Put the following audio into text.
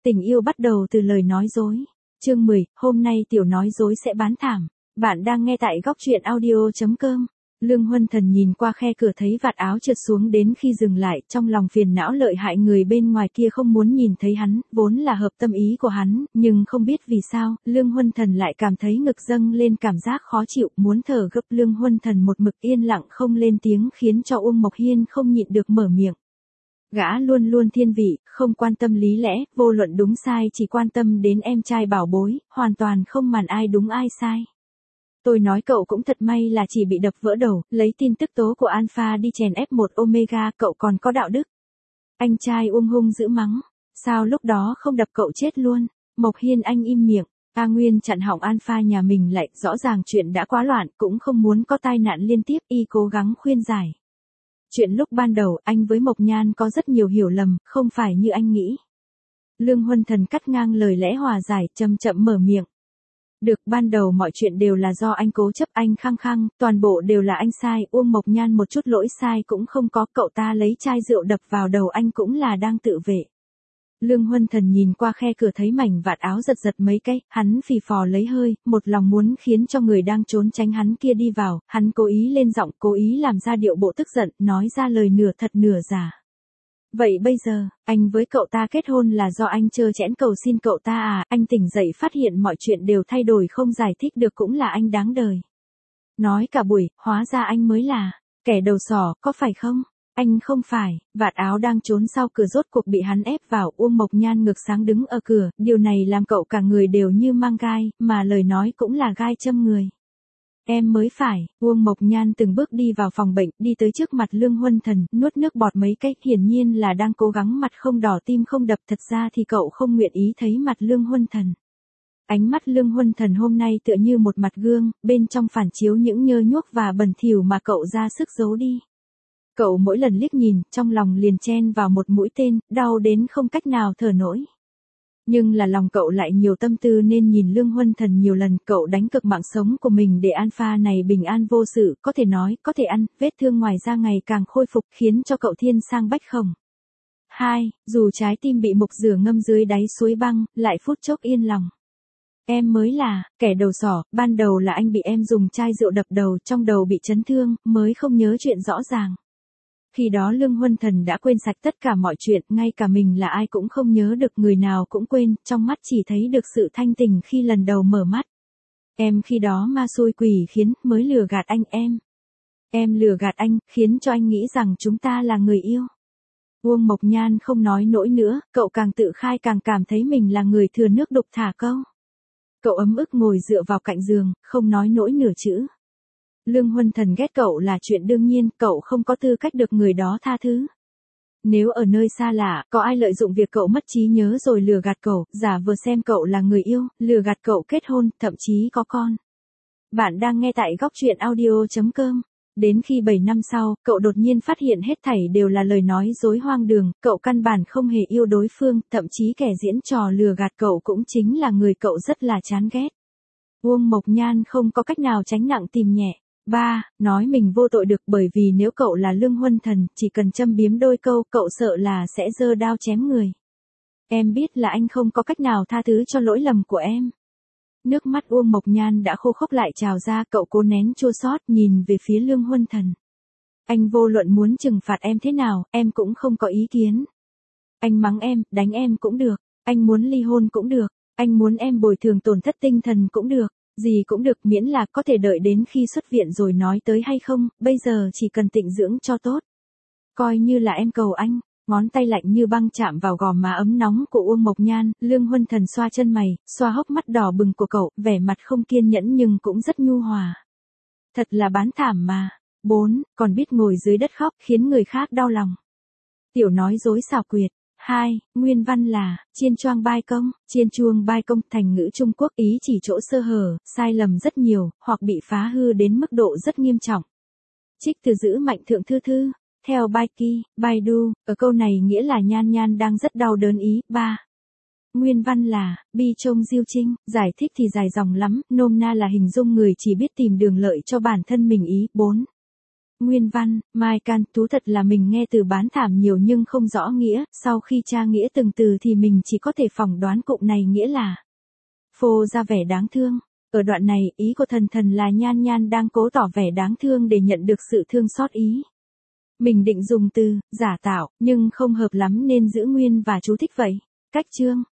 Tình yêu bắt đầu từ lời nói dối. Chương 10, hôm nay tiểu nói dối sẽ bán thảm. Bạn đang nghe tại góc truyện audio.com. Lương Huân Thần nhìn qua khe cửa thấy vạt áo trượt xuống, đến khi dừng lại, trong lòng phiền não lợi hại, người bên ngoài kia không muốn nhìn thấy hắn, vốn là hợp tâm ý của hắn, nhưng không biết vì sao, Lương Huân Thần lại cảm thấy ngực dâng lên cảm giác khó chịu, muốn thở gấp. Lương Huân Thần một mực yên lặng không lên tiếng, khiến cho Uông Mộc Hiên không nhịn được mở miệng. Gã luôn luôn thiên vị, không quan tâm lý lẽ, vô luận đúng sai chỉ quan tâm đến em trai bảo bối, hoàn toàn không màng ai đúng ai sai. Tôi nói cậu cũng thật may là chỉ bị đập vỡ đầu, lấy tin tức tố của Alpha đi chèn ép một Omega, cậu còn có đạo đức. Anh trai Uông hung dữ mắng, sao lúc đó không đập cậu chết luôn. Mộc Hiên anh im miệng. A Nguyên chặn họng Alpha nhà mình lại, rõ ràng chuyện đã quá loạn, cũng không muốn có tai nạn liên tiếp, y cố gắng khuyên giải. Chuyện lúc ban đầu, anh với Mộc Nhan có rất nhiều hiểu lầm, không phải như anh nghĩ. Lương Huân Thần cắt ngang lời lẽ hòa giải, chậm chậm mở miệng. Được, ban đầu mọi chuyện đều là do anh cố chấp, anh khăng khăng, toàn bộ đều là anh sai, Uông Mộc Nhan một chút lỗi sai cũng không có, cậu ta lấy chai rượu đập vào đầu anh cũng là đang tự vệ. Lương Huân Thần nhìn qua khe cửa thấy mảnh vạt áo giật giật mấy cái, hắn phì phò lấy hơi, một lòng muốn khiến cho người đang trốn tránh hắn kia đi vào, hắn cố ý lên giọng, cố ý làm ra điệu bộ tức giận, nói ra lời nửa thật nửa giả. Vậy bây giờ, anh với cậu ta kết hôn là do anh trơ trẽn cầu xin cậu ta à? Anh tỉnh dậy phát hiện mọi chuyện đều thay đổi, không giải thích được, cũng là anh đáng đời. Nói cả buổi, hóa ra anh mới là kẻ đầu sỏ, có phải không? Anh không phải. Vạt áo đang trốn sau cửa rốt cuộc bị hắn ép vào. Uông Mộc Nhan ngực sáng đứng ở cửa, điều này làm cậu cả người đều như mang gai, mà lời nói cũng là gai châm người. Em mới phải. Uông Mộc Nhan từng bước đi vào phòng bệnh, đi tới trước mặt Lương Huân Thần, nuốt nước bọt mấy cái, hiển nhiên là đang cố gắng mặt không đỏ tim không đập, thật ra thì cậu không nguyện ý thấy mặt Lương Huân Thần. Ánh mắt Lương Huân Thần hôm nay tựa như một mặt gương, bên trong phản chiếu những nhơ nhuốc và bẩn thỉu mà cậu ra sức giấu đi. Cậu mỗi lần liếc nhìn, trong lòng liền chen vào một mũi tên, đau đến không cách nào thở nổi. Nhưng là lòng cậu lại nhiều tâm tư nên nhìn Lương Huân Thần nhiều lần, cậu đánh cược mạng sống của mình để Alpha này bình an vô sự, có thể nói, có thể ăn, vết thương ngoài da ngày càng khôi phục, khiến cho cậu thiên sang bách khổng. 2. Dù trái tim bị mục rửa ngâm dưới đáy suối băng, lại phút chốc yên lòng. Em mới là kẻ đầu sỏ, ban đầu là anh bị em dùng chai rượu đập đầu, trong đầu bị chấn thương, mới không nhớ chuyện rõ ràng. Khi đó Lương Huân Thần đã quên sạch tất cả mọi chuyện, ngay cả mình là ai cũng không nhớ được, người nào cũng quên, trong mắt chỉ thấy được sự thanh tình khi lần đầu mở mắt. Em khi đó ma xui quỷ khiến, mới lừa gạt anh em. Em lừa gạt anh, khiến cho anh nghĩ rằng chúng ta là người yêu. Uông Mộc Nhan không nói nổi nữa, cậu càng tự khai càng cảm thấy mình là người thừa nước đục thả câu. Cậu ấm ức ngồi dựa vào cạnh giường, không nói nổi nửa chữ. Lương Huân Thần ghét cậu là chuyện đương nhiên, cậu không có tư cách được người đó tha thứ. Nếu ở nơi xa lạ, có ai lợi dụng việc cậu mất trí nhớ rồi lừa gạt cậu, giả vờ xem cậu là người yêu, lừa gạt cậu kết hôn, thậm chí có con. Bạn đang nghe tại góc truyện audio.com. Đến khi 7 năm sau, cậu đột nhiên phát hiện hết thảy đều là lời nói dối hoang đường, cậu căn bản không hề yêu đối phương, thậm chí kẻ diễn trò lừa gạt cậu cũng chính là người cậu rất là chán ghét. Uông Mộc Nhan không có cách nào tránh nặng tìm nhẹ. 3. Nói mình vô tội được, bởi vì nếu cậu là Lương Huân Thần, chỉ cần châm biếm đôi câu, cậu sợ là sẽ giơ đao chém người. Em biết là anh không có cách nào tha thứ cho lỗi lầm của em. Nước mắt Uông Mộc Nhan đã khô khốc lại trào ra, cậu cố nén chua xót nhìn về phía Lương Huân Thần. Anh vô luận muốn trừng phạt em thế nào, em cũng không có ý kiến. Anh mắng em, đánh em cũng được. Anh muốn ly hôn cũng được. Anh muốn em bồi thường tổn thất tinh thần cũng được. Gì cũng được, miễn là có thể đợi đến khi xuất viện rồi nói tới hay không, bây giờ chỉ cần tịnh dưỡng cho tốt. Coi như là em cầu anh. Ngón tay lạnh như băng chạm vào gò má ấm nóng của Uông Mộc Nhan, Lương Huân Thần xoa chân mày, xoa hốc mắt đỏ bừng của cậu, vẻ mặt không kiên nhẫn nhưng cũng rất nhu hòa. Thật là bán thảm mà. 4. Còn biết ngồi dưới đất khóc, khiến người khác đau lòng. Tiểu nói dối xảo quyệt. 2. Nguyên văn là, chiên choang bai công, chiên chuông bai công, thành ngữ Trung Quốc, ý chỉ chỗ sơ hở, sai lầm rất nhiều, hoặc bị phá hư đến mức độ rất nghiêm trọng. Trích từ giữ mạnh thượng thư thư. Theo Baiki, Baidu, ở câu này nghĩa là Nhan Nhan đang rất đau đớn ý. 3. Nguyên văn là, bi trông diêu trinh, giải thích thì dài dòng lắm, nôm na là hình dung người chỉ biết tìm đường lợi cho bản thân mình ý. 4. Nguyên văn, Mai Can Tú thật là mình nghe từ bán thảm nhiều nhưng không rõ nghĩa, sau khi tra nghĩa từng từ thì mình chỉ có thể phỏng đoán cụm này nghĩa là phô ra vẻ đáng thương. Ở đoạn này, ý của thần thần là Nhan Nhan đang cố tỏ vẻ đáng thương để nhận được sự thương xót ý. Mình định dùng từ giả tạo, nhưng không hợp lắm nên giữ nguyên và chú thích vậy. Cách chương